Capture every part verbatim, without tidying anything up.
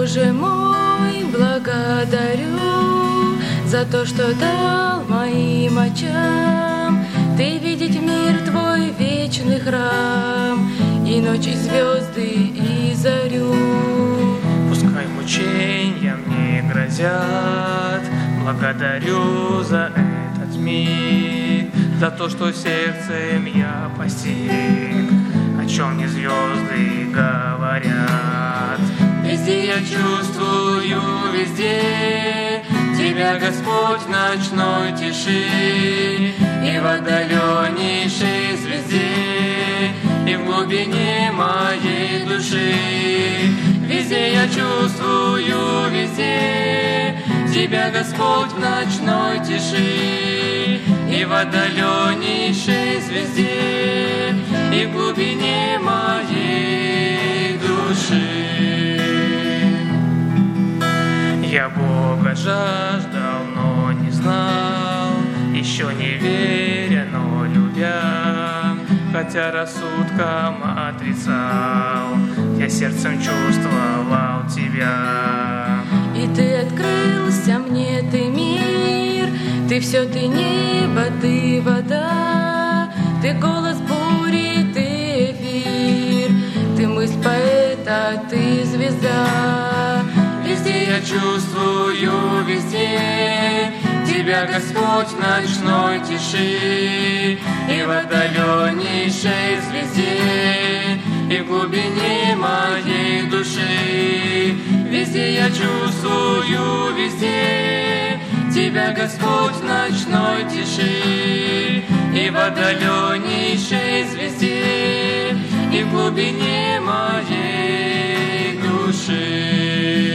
Боже мой, благодарю за то, что дал моим очам Ты видеть мир Твой вечный храм, и ночь, и звезды, и зарю. Пускай мучения мне грозят, благодарю за этот миг, за то, что сердцем я постиг, о чем мне звезды говорят. Везде я чувствую, везде Тебя, Господь, в ночной тиши, и в отдаленнейшей звезде, и в глубине моей души. Везде я чувствую, везде Тебя, Господь, в ночной тиши, и в отдаленнейшей звезде, и в глубине моей души. Я Бога жаждал, но не знал, еще не веря, но любя, хотя рассудком отрицал, я сердцем чувствовал Тебя. И Ты открылся мне, Ты мир, Ты все, Ты небо, Ты вода, Ты голос бури, Ты эфир, Ты мысль поэта, Ты звезда. Везде я чувствую, везде Тебя, Господь, в ночной тиши, и в отдаленнейшей звезде, и в глубине моей души. Везде я чувствую, везде Тебя, Господь, в ночной тиши, и в отдаленнейшей звезде, и в глубине моей души.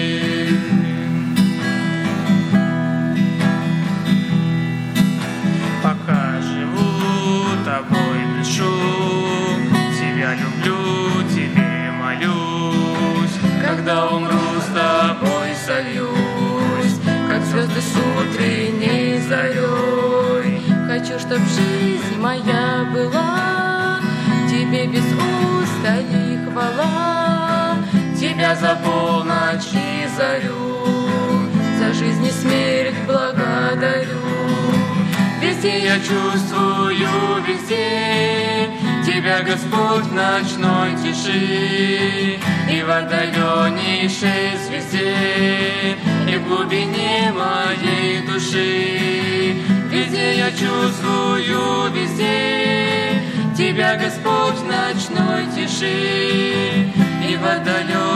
Пока живу, Тобой дышу, Тебя люблю, Тебе молюсь. Когда умру, с Тобой сольюсь, как звезды с утренней зарей. Хочу, чтоб жизнь моя была Тебе без устали хвала, Тебя за полночь и зарю, за жизнь и смерть благодарю. Везде я чувствую, везде Тебя, Господь, в ночной тиши, и в отдаленнейшей звезде, и в глубине моей души. Везде я чувствую, везде Тебя, Господь, в ночной тиши, и в отдаленной